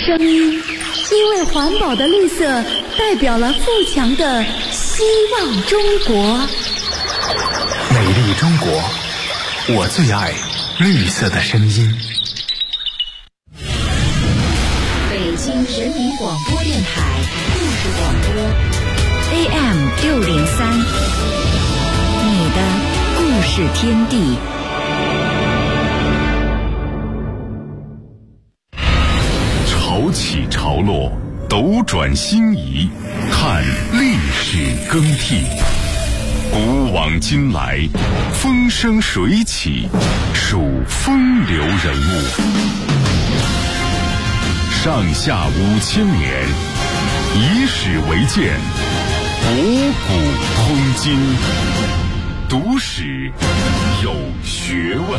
声音，因为环保的绿色代表了富强的希望中国。 美丽中国，我最爱绿色的声音。 北京人民广播电台故事广播 AM603，你的故事天地。 潮起潮落，斗转星移，看历史更替。古往今来，风生水起，数风流人物。上下5000年，以史为鉴，博古通今，读史有学问。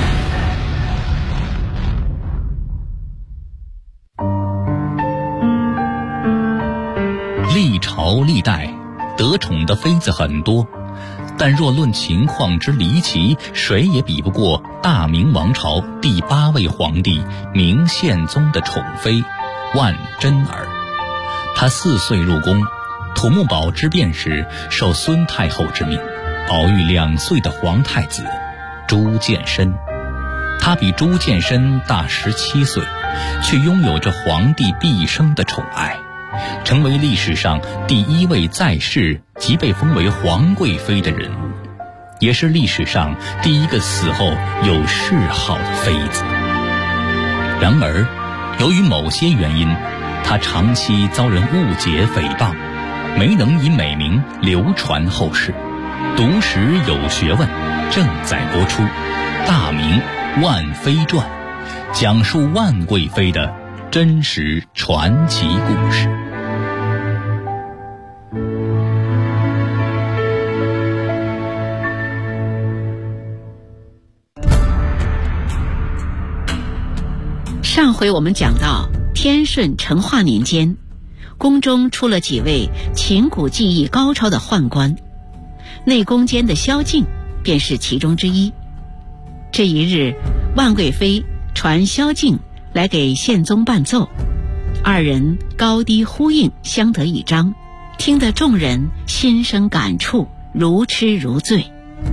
历朝历代得宠的妃子很多，但若论情况之离奇，谁也比不过大明王朝第8位皇帝明宪宗的宠妃万贞儿。她4岁入宫，土木堡之变时受孙太后之命，保育2岁的皇太子朱见深。她比朱见深大17岁，却拥有着皇帝毕生的宠爱，成为历史上第1位在世即被封为皇贵妃的人物，也是历史上第1个死后有谥号的妃子。然而，由于某些原因，她长期遭人误解诽谤，没能以美名流传后世。读史有学问正在播出《大明万妃传》，讲述万贵妃的真实传奇故事。 上回我们讲到天顺成化年间，宫中出了几位琴鼓技艺高超的宦官，内宫监的萧敬便是其中之一。这一日，万贵妃传萧敬来给宪宗伴奏，2人高低呼应，相得益彰，听得众人心生感触，如痴如醉。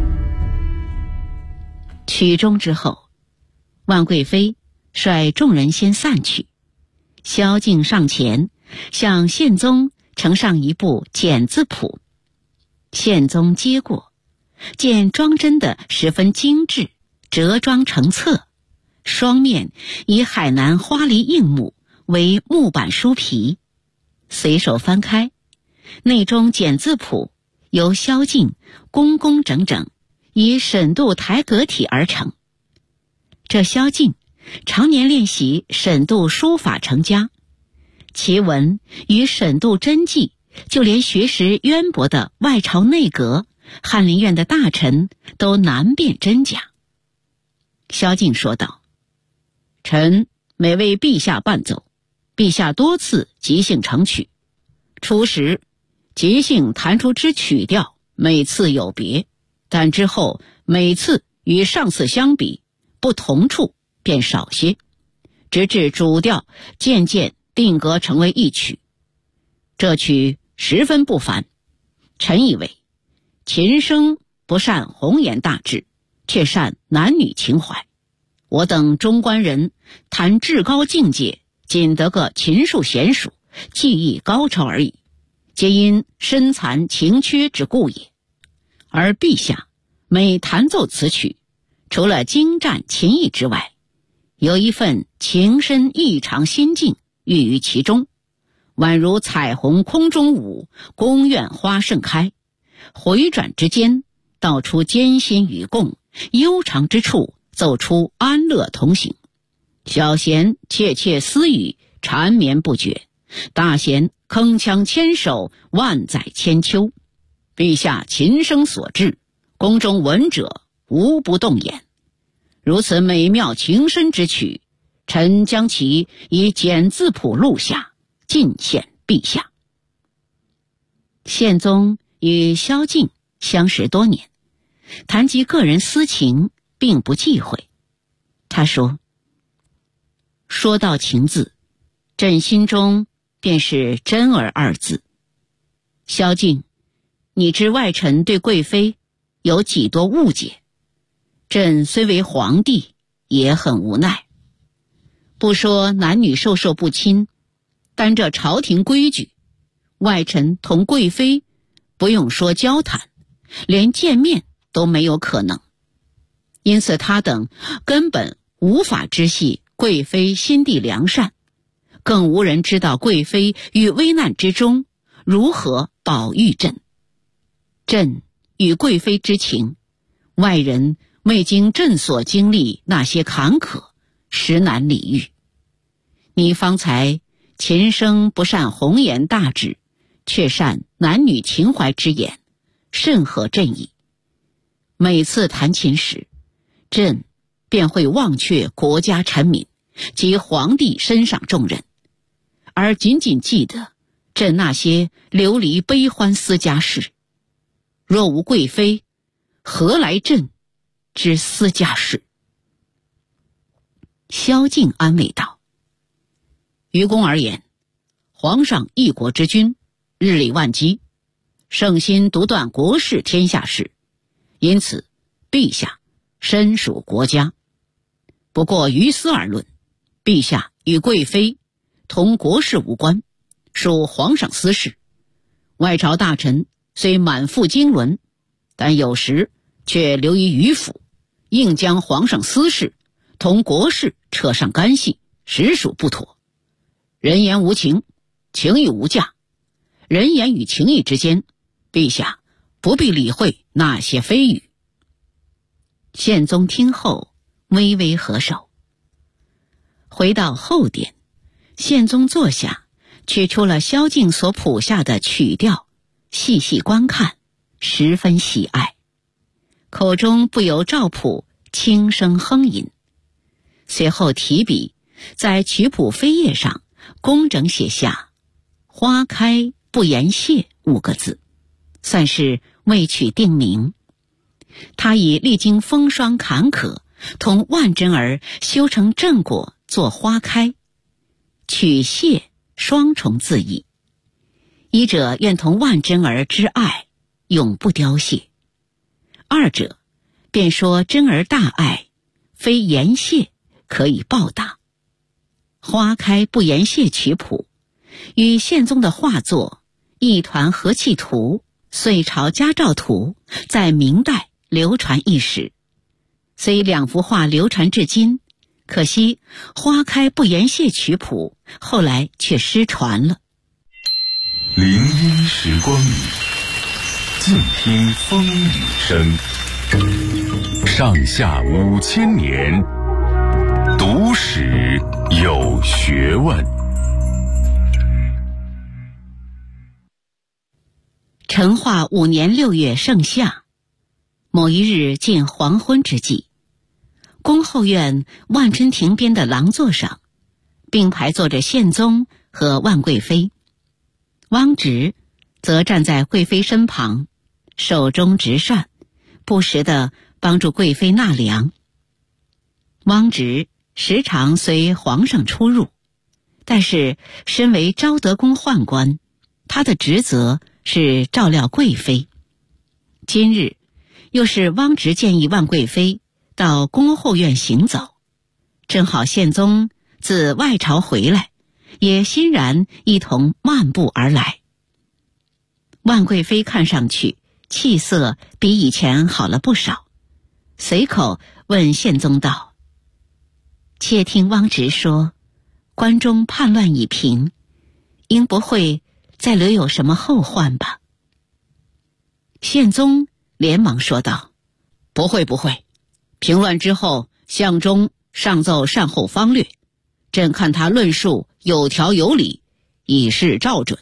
曲终之后，万贵妃率众人先散去，萧敬上前向宪宗呈上一部简字谱。宪宗接过，见装帧的十分精致，折装成册，双面以海南花梨硬木为木板书皮，随手翻开，内中简字谱由萧敬工工整整以沈度台阁体而成。这萧敬常年练习沈度书法成家，其文与沈度真迹，就连学识渊博的外朝内阁、翰林院的大臣都难辨真假。萧敬说道：“臣每为陛下伴奏，陛下多次即兴成曲，初时即兴弹出之曲调每次有别，但之后每次与上次相比，不同处便少些，直至主调渐渐定格成为一曲。这曲十分不凡，臣以为琴声不善宏言大志，却善男女情怀。我等中官人谈至高境界，仅得个琴术娴熟，技艺高超而已，皆因身残情缺之故也。而陛下每弹奏此曲，除了精湛琴艺之外，有一份情深异常心境寓于其中，宛如彩虹空中舞，宫苑花盛开，回转之间道出艰辛与共，悠长之处奏出安乐同行。小弦窃窃私语，缠绵不绝；大弦铿锵牵手，万载千秋。陛下琴声所至，宫中闻者无不动眼。如此美妙情深之曲，臣将其以简字谱录下，进献陛下。宪宗与萧敬相识多年，谈及个人私情并不忌讳。他说到情字， 朕心中便是真儿二字。萧敬，你知外臣对贵妃有几多误解，朕虽为皇帝也很无奈。不说男女授受不亲，单这朝廷规矩，外臣同贵妃不用说交谈，连见面都没有可能。因此他等根本无法知悉贵妃心地良善，更无人知道贵妃于危难之中如何保御朕。朕与贵妃之情，外人未经朕所经历那些坎坷，实难理喻。你方才琴声不善红颜大志，却善男女情怀之言，甚合朕意。每次弹琴时，朕便会忘却国家臣民及皇帝身上重任，而仅仅记得朕那些流离悲欢私家事。若无贵妃，何来朕之私家事？萧敬安慰道：于公而言，皇上一国之君，日理万机，圣心独断国事天下事，因此陛下身属国家。不过于私而论，陛下与贵妃同国事无关，属皇上私事。外朝大臣虽满腹经纶，但有时却流于迂腐，硬将皇上私事同国事扯上干系，实属不妥。人言无情，情义无价，人言与情义之间，陛下不必理会那些蜚语。宪宗听后微微合手。回到后殿，宪宗坐下，取出了萧敬所谱下的曲调，细细观看，十分喜爱，口中不由照谱轻声哼吟。随后提笔在曲谱扉页上工整写下花开不言谢5个字，算是为曲定名。他以历经风霜坎坷，同万贞儿修成正果做花开，曲谢双重字义。一者愿同万贞儿之爱永不凋谢，二者便说贞儿大爱，非言谢可以报答。花开不言谢曲谱与宪宗的画作《一团和气图》《隋朝家照图》在明代流传一时，虽两幅画流传至今，可惜花开不言谢曲谱后来却失传了。 林荫时光里，静听风雨声。上下5000年，读史有学问。 成化5年6月盛夏，某一日近黄昏之际，宫后院万春亭边的廊座上，并排坐着宪宗和万贵妃。汪直则站在贵妃身旁，手中执扇，不时地帮助贵妃纳凉。汪直时常随皇上出入，但是身为昭德宫宦官，他的职责是照料贵妃。今日又是汪直建议万贵妃到宫后院行走，正好宪宗自外朝回来，也欣然一同漫步而来。万贵妃看上去气色比以前好了不少，随口问宪宗道：窃听汪直说，关中叛乱已平，应不会再留有什么后患吧？宪宗连忙说道：不会不会，平乱之后，相中上奏善后方略，朕看他论述有条有理，以示照准。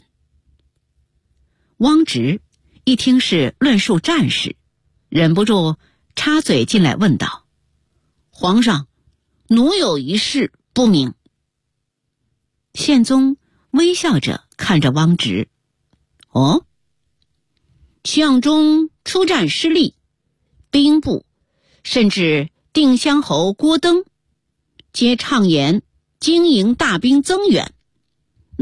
汪直一听是论述战事，忍不住插嘴进来问道：皇上，奴有一事不明。宪宗微笑着看着汪直：哦，相中出战失利，兵部甚至定襄侯郭登皆畅言经营大兵增援，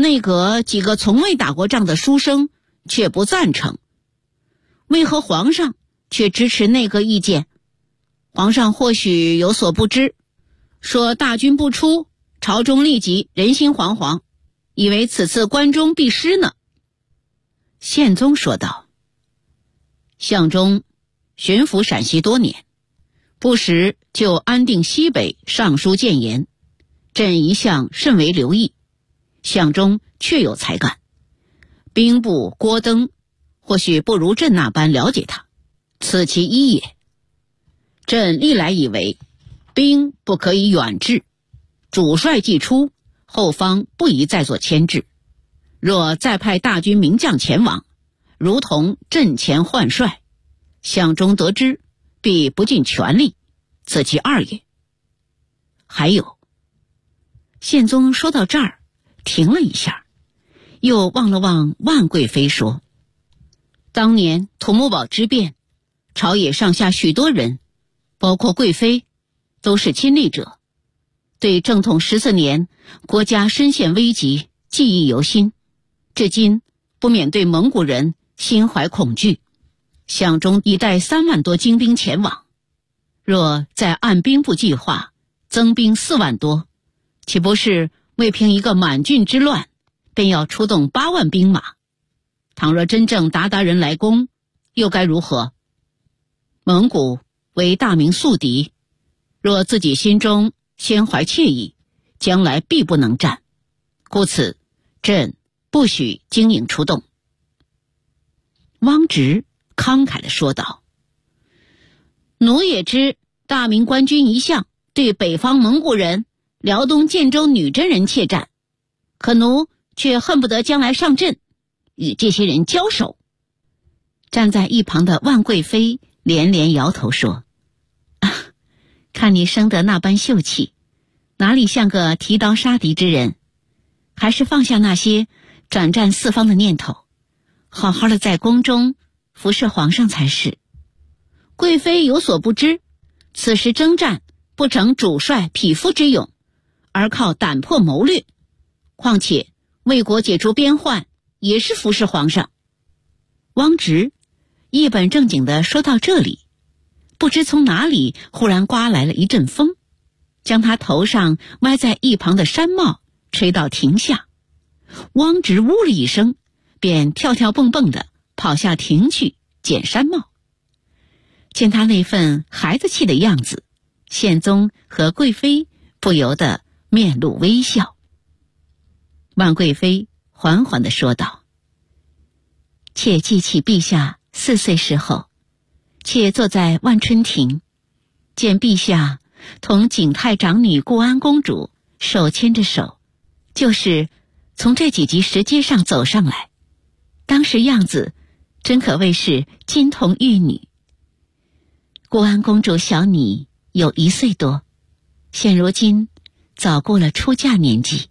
内阁几个从未打过仗的书生却不赞成，为何皇上却支持内阁意见？皇上或许有所不知，说大军不出，朝中立即人心惶惶，以为此次关中必失呢。宪宗说道：相中巡抚陕西多年，不时就安定西北上书谏言，朕一向甚为留意，相中确有才干，兵部郭登或许不如朕那般了解他，此其一也。朕历来以为兵不可以远志，主帅既出，后方不宜再做牵制，若再派大军名将前往，如同阵前换帅，相中得知必不尽全力，此其二也。还有，宪宗说到这儿停了一下，又望了望万贵妃说，当年土木堡之变，朝野上下许多人，包括贵妃，都是亲历者，对正统14年国家深陷危急记忆犹新，至今不免对蒙古人心怀恐惧，相中已带3万多精兵前往，若再按兵部计划增兵4万多，岂不是为平一个满郡之乱，便要出动8万兵马？倘若真正鞑人来攻，又该如何？蒙古为大明宿敌，若自己心中先怀怯意，将来必不能战，故此朕不许经营出动。汪直慷慨地说道：奴也知大明官军一向对北方蒙古人、辽东建州女真人怯战，可奴却恨不得将来上阵与这些人交手。站在一旁的万贵妃连连摇头说：看你生得那般秀气，哪里像个提刀杀敌之人，还是放下那些转战四方的念头，好好的在宫中服侍皇上才是。贵妃有所不知，此时征战不成主帅匹夫之勇，而靠胆魄谋略，况且为国解除边患也是服侍皇上。汪直一本正经地说到这里，不知从哪里忽然刮来了一阵风，将他头上歪在一旁的山帽吹到庭下。汪直呜了一声，便跳跳蹦蹦地跑下庭去捡山帽。见他那份孩子气的样子，宪宗和贵妃不由得面露微笑。万贵妃缓缓地说道：妾记起陛下4岁时候，妾坐在万春亭，见陛下同景泰长女固安公主手牵着手，就是从这几级石阶上走上来，当时样子真可谓是金童玉女。固安公主小你有1岁多，现如今早过了出嫁年纪。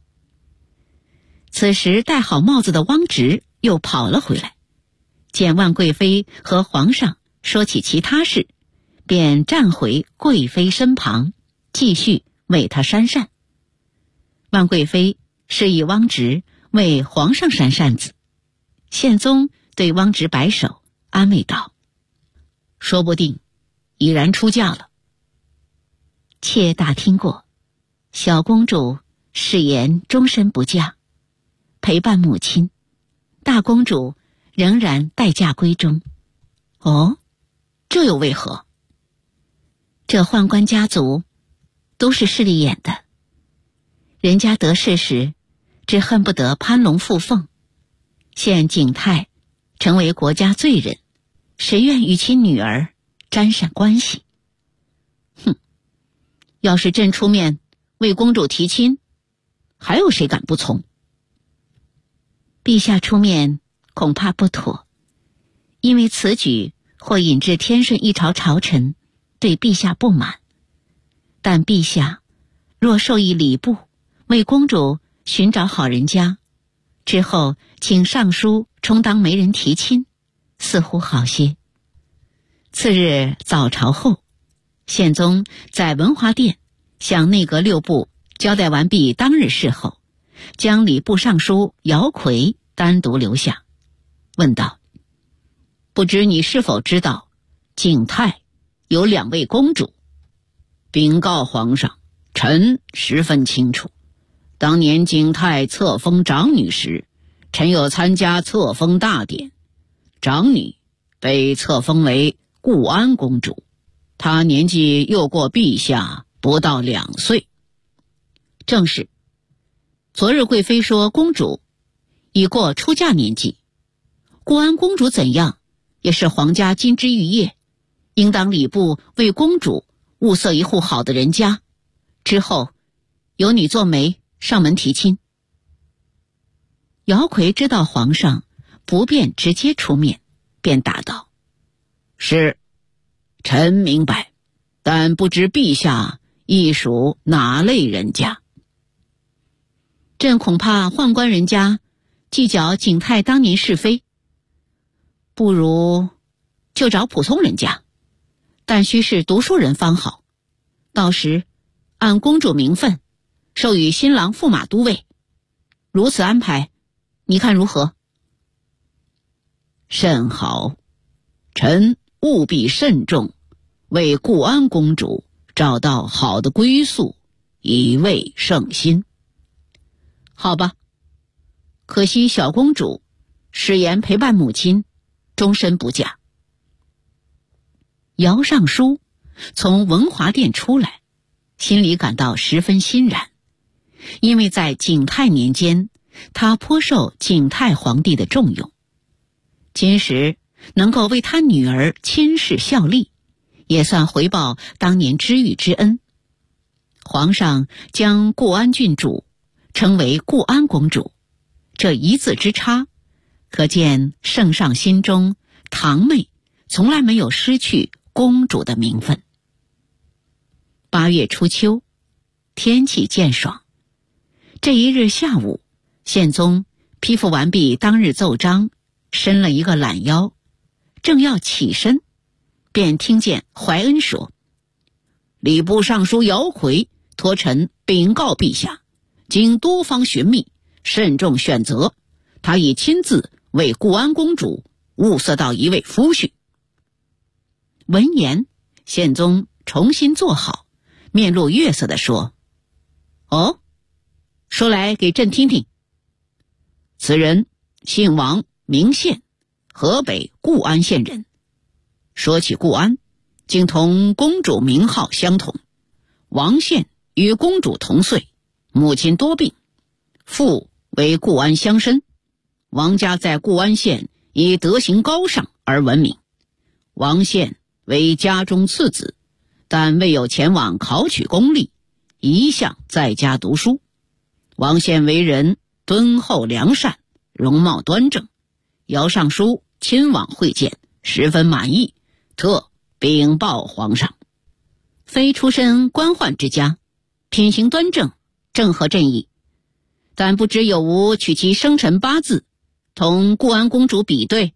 此时戴好帽子的汪直又跑了回来，见万贵妃和皇上说起其他事，便站回贵妃身旁，继续为她扇扇。万贵妃示意汪直为皇上扇扇子，宪宗对汪直摆手安慰道：说不定已然出嫁了。妾打听过，小公主誓言终身不嫁，陪伴母亲，大公主仍然待嫁闺中。哦，这又为何？这宦官家族都是势利眼的，人家得势时只恨不得攀龙附凤，现景泰成为国家罪人，谁愿与其女儿沾上关系？哼，要是朕出面为公主提亲，还有谁敢不从？陛下出面恐怕不妥，因为此举或引致天顺一朝朝臣对陛下不满。但陛下若授意礼部为公主寻找好人家，之后请尚书充当媒人提亲，似乎好些。次日早朝后，宪宗在文华殿向内阁6部交代完毕当日事后， 将礼部尚书姚逵单独留下，问道：不知你是否知道景泰有2位公主？禀告皇上，臣十分清楚。当年景泰册封长女时，臣有参加册封大典，长女被册封为固安公主，她年纪又过陛下不到2岁。正是，昨日贵妃说公主已过出嫁年纪，固安公主怎样也是皇家金枝玉叶，应当礼部为公主物色一户好的人家，之后由你做媒上门提亲。姚逵知道皇上不便直接出面，便答道：是，臣明白，但不知陛下亦属哪类人家。朕恐怕宦官人家计较景泰当年是非，不如就找普通人家，但须是读书人方好，到时按公主名分授予新郎驸马都尉，如此安排，你看如何？甚好，臣务必慎重，为固安公主找到好的归宿，以慰圣心。好吧，可惜小公主誓言陪伴母亲，终身不嫁。姚尚书从文华殿出来，心里感到十分欣然，因为在景泰年间，他颇受景泰皇帝的重用，今时能够为他女儿亲事效力，也算回报当年知遇之恩。皇上将固安郡主称为固安公主，这一字之差，可见圣上心中堂妹从来没有失去公主的名分。8月初秋，天气渐爽。这一日下午，宪宗批复完毕当日奏章，伸了一个懒腰，正要起身，便听见怀恩说：礼部尚书姚逵托臣禀告陛下，经多方寻觅，慎重选择，他已亲自为固安公主物色到一位夫婿。闻言，宪宗重新坐好，面露悦色地说：哦，说来给朕听听。此人姓王，名宪，河北固安县人。说起固安，竟同公主名号相同。王宪与公主同岁，母亲多病，父为固安乡绅。王家在固安县以德行高尚而闻名。王宪为家中次子，但未有前往考取功力，一向在家读书。王宪为人敦厚良善，容貌端正。姚尚书亲往会见，十分满意，特禀报皇上。非出身官宦之家，品行端正，正合朕意，但不知有无取其生辰8字同固安公主比对？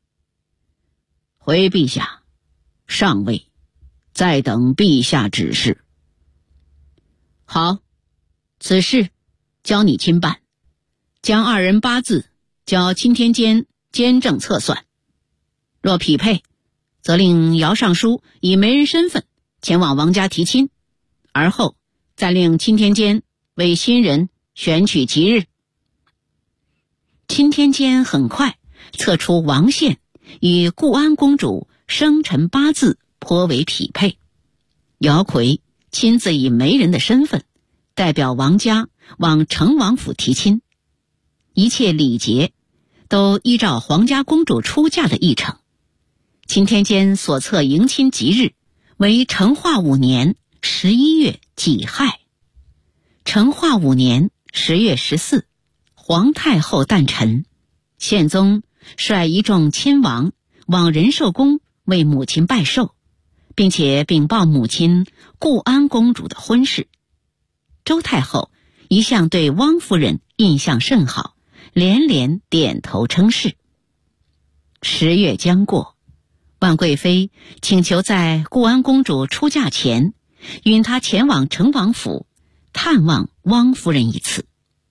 回陛下，尚未，再等陛下指示。好，此事交你亲办，将2人8字交钦天监监正测算，若匹配，则令姚尚书以媒人身份前往王家提亲，而后再令钦天监为新人选取吉日。钦天监很快测出王宪与固安公主生辰8字颇为匹配。姚逵亲自以媒人的身份代表王家往成王府提亲，一切礼节都依照皇家公主出嫁的议程。钦天监所测迎亲吉日为成化5年11月己亥。成化5年10月14，皇太后诞辰，宪宗率一众亲王往仁寿宫为母亲拜寿，并且禀报母亲固安公主的婚事。周太后一向对汪夫人印象甚好，连连点头称是。10月将过，万贵妃请求在固安公主出嫁前，允她前往成王府探望汪夫人一次。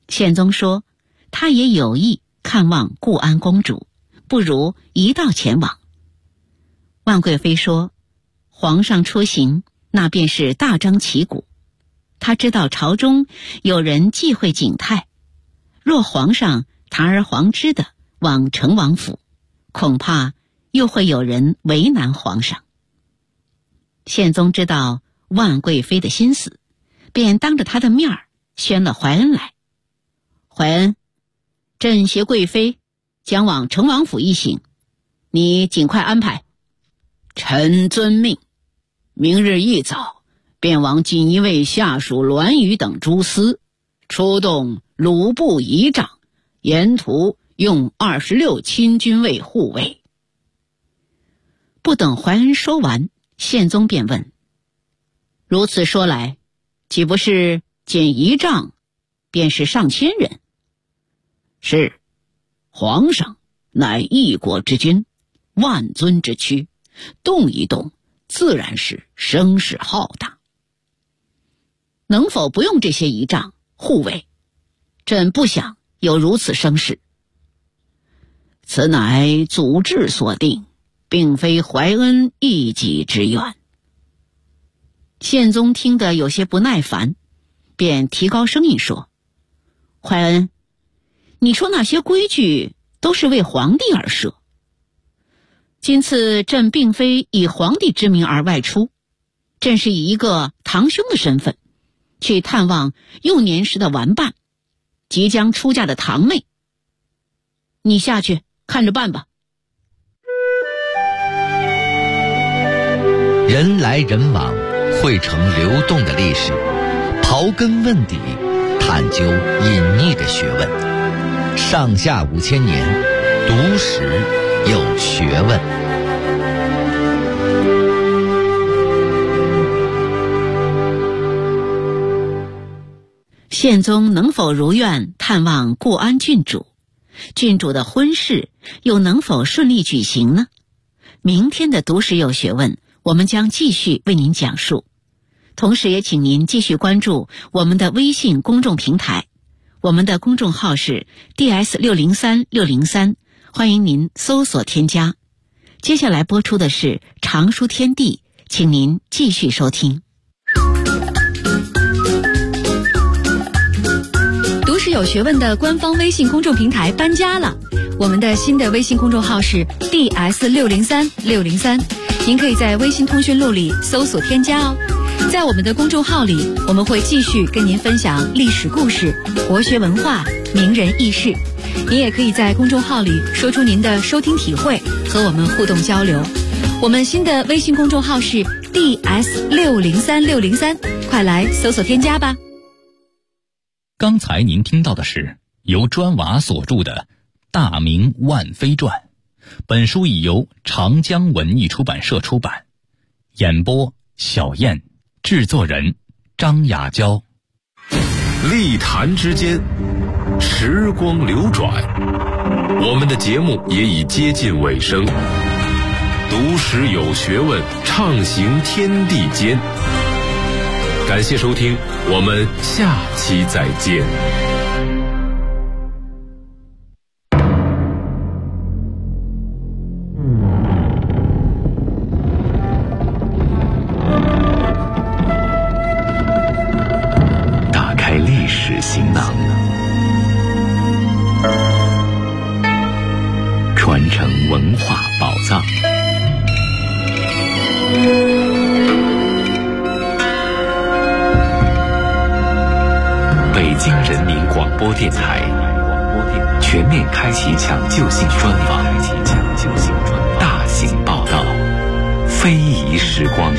宪宗说，他也有意看望固安公主，不如一道前往。万贵妃说，皇上出行，那便是大张旗鼓。他知道朝中有人忌讳景泰，若皇上堂而皇之的往成王府，恐怕又会有人为难皇上。宪宗知道万贵妃的心思，便当着她的面宣了怀恩来。怀恩，朕携贵妃将往成王府一行，你尽快安排。臣遵命。明日一早便往锦衣卫下属栾宇等诸司，出动鲁部仪仗，沿途用26亲军卫护卫。不等怀恩说完，宪宗便问，如此说来，岂不是减仪仗便是上千人？是，皇上乃一国之君，万尊之躯，动一动自然是声势浩大。能否不用这些仪仗护卫？朕不想有如此声势。此乃祖制所定，并非怀恩一己之愿。宪宗听得有些不耐烦，便提高声音说，怀恩，你说那些规矩都是为皇帝而设，今次朕并非以皇帝之名而外出，朕是以一个堂兄的身份去探望幼年时的玩伴，即将出嫁的堂妹。你下去看着办吧。 人来人往，汇成流动的历史，刨根问底，探究隐匿的学问。上下5000年，读史有学问。 宪宗能否如愿探望固安郡主？郡主的婚事又能否顺利举行呢？明天的读史有学问，我们将继续为您讲述。同时也请您继续关注我们的微信公众平台，我们的公众号是 DS603603，欢迎您搜索添加。接下来播出的是常书天地，请您继续收听。 读史有学问的官方微信公众平台搬家了，我们的新的微信公众号是 DS603603，您可以在微信通讯录里搜索添加哦。在我们的公众号里，我们会继续跟您分享历史故事、国学文化、名人轶事。您也可以在公众号里说出您的收听体会，和我们互动交流。我们新的微信公众号是 DS603603，快来搜索添加吧。 刚才您听到的是由砖瓦所著的《大明万妃传》，本书已由长江文艺出版社出版。演播小燕，制作人张雅娇。 历坛之间，时光流转，我们的节目也已接近尾声。读史有学问，畅行天地间。感谢收听，我们下期再见。 打开历史行囊，传承文化宝藏。北京人民广播电台全面开启抢救性专访，大型报道，非遗时光。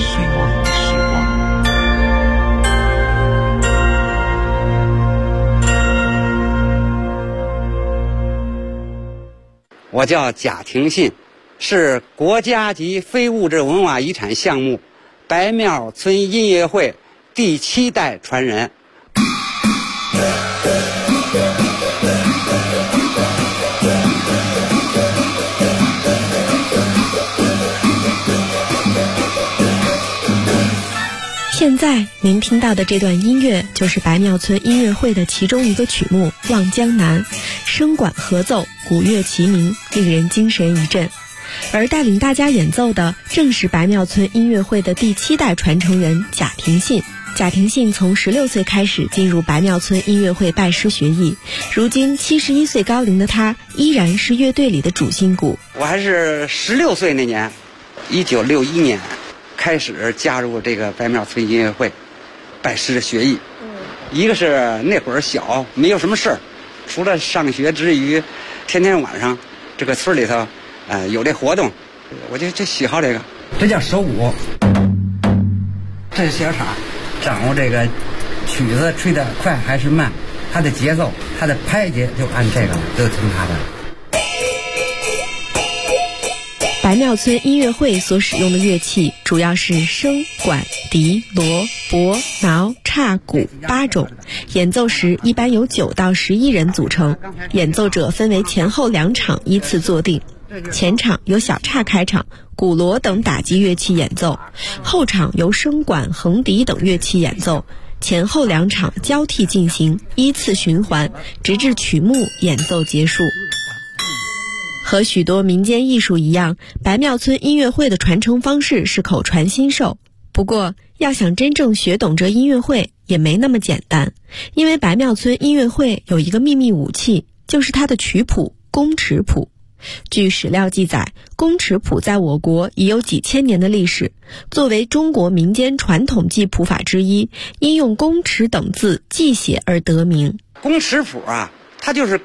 我叫贾廷信，是国家级非物质文化遗产项目白庙村音乐会第7代传人。 现在您听到的这段音乐就是白庙村音乐会的其中一个曲目《望江南》，声管合奏，鼓乐齐鸣，令人精神一振。而带领大家演奏的正是白庙村音乐会的第7代传承人贾廷信。贾廷信从16岁开始进入白庙村音乐会拜师学艺，如今71岁高龄的他依然是乐队里的主心骨。 我还是16岁那年，1961年开始加入这个白庙村音乐会，拜师学艺。一个是那会儿小，没有什么事儿，除了上学之余，天天晚上这个村里头，有这活动，我就喜好这个。这叫手鼓，这是小叉，掌握这个曲子吹得快还是慢，它的节奏，它的拍节就按这个了，都听它的。 白庙村音乐会所使用的乐器主要是笙、管、笛、锣、钹、挠、叉、鼓8种，演奏时一般由9到11人组成，演奏者分为前后2场依次坐定。前场由小叉开场，鼓锣等打击乐器演奏，后场由笙管、横笛等乐器演奏，前后2场交替进行，依次循环，直至曲目演奏结束。和许多民间艺术一样，白庙村音乐会的传承方式是口传心授。不过，要想真正学懂这音乐会也没那么简单，因为白庙村音乐会有一个秘密武器，就是它的曲谱宫尺谱。据史料记载，宫尺谱在我国已有几千年的历史，作为中国民间传统记谱法之一，因用宫尺等字记写而得名。 宫尺谱啊，它就是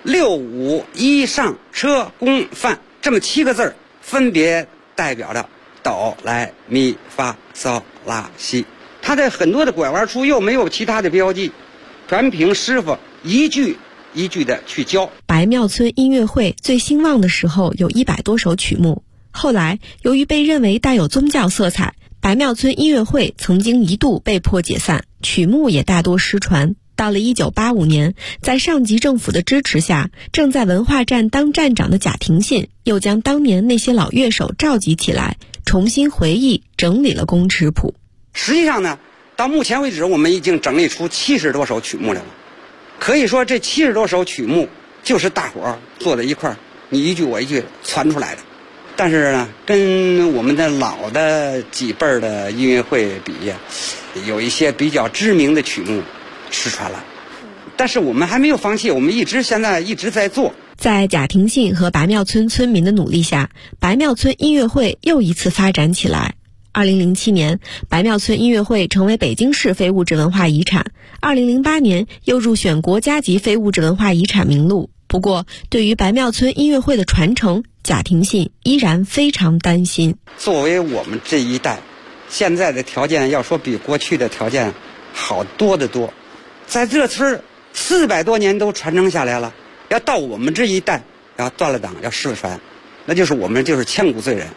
6、5、1上车宫范这么7个字，分别代表着哆来咪发嗦拉西。它的很多的拐弯处又没有其他的标记，全凭师傅一句一句的去教。 白庙村音乐会最兴旺的时候有100多首曲目，后来由于被认为带有宗教色彩，白庙村音乐会曾经一度被迫解散，曲目也大多失传。到了1985年，在上级政府的支持下，正在文化站当站长的贾廷信又将当年那些老乐手召集起来，重新回忆整理了宫尺谱。 实际上呢，到目前为止我们已经整理出70多首曲目来了。可以说这70多首曲目就是大伙儿坐在一块儿，你一句我一句传出来的。但是呢，跟我们的老的几辈儿的音乐会比，有一些比较知名的曲目失传了。但是我们还没有放弃，我们现在一直在做。 在贾廷信和白庙村村民的努力下，白庙村音乐会又一次发展起来。2007年，白庙村音乐会成为北京市非物质文化遗产。2008年又入选国家级非物质文化遗产名录。不过，对于白庙村音乐会的传承，贾廷信依然非常担心。 作为我们这一代，现在的条件要说比过去的条件好多得多。在这村400多年都传承下来了，要到我们这一代要断了档，要失传，那就是我们就是千古罪人。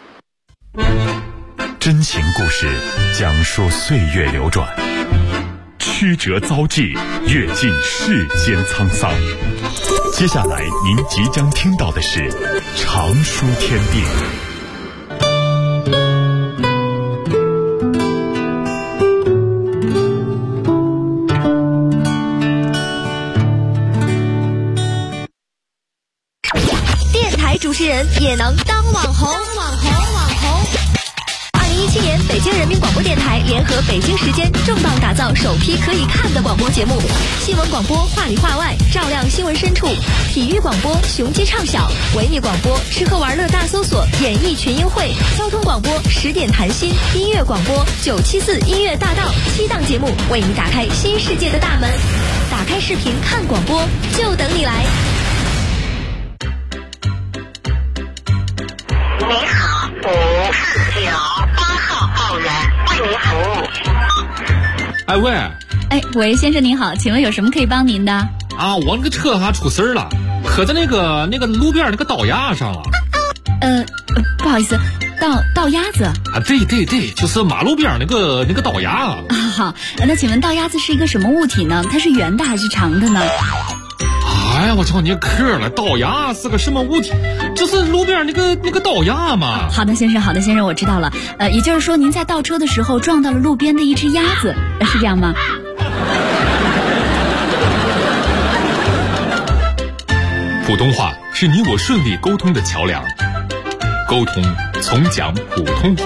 真情故事讲述岁月流转，曲折遭际，阅尽世间沧桑。接下来您即将听到的是常书天地。 电台主持人也能当网红。2017年，北京人民广播电台联合北京时间重磅打造首批可以看的广播节目：新闻广播话里话外，照亮新闻深处；体育广播雄鸡唱晓；文艺广播吃喝玩乐大搜索，演艺群英会；交通广播10点谈心；音乐广播974音乐大道，7档节目为你打开新世界的大门。打开视频看广播，就等你来。 您好，549号人为您服务。 喂，先生您好，请问有什么可以帮您的？ 啊，我那个车还出事了，磕在那个路边那个道牙上了。 不好意思，道鸭子啊？ 对，就是马路边那个道牙啊。 好，那请问道鸭子是一个什么物体呢？它是圆的还是长的呢？ 哎呀，我叫你客了，倒牙是个什么物体？就是路边那个倒牙嘛。 好的，先生，我知道了。也就是说，您在倒车的时候撞到了路边的一只鸭子，是这样吗？ 普通话是你我顺利沟通的桥梁，沟通从讲普通话。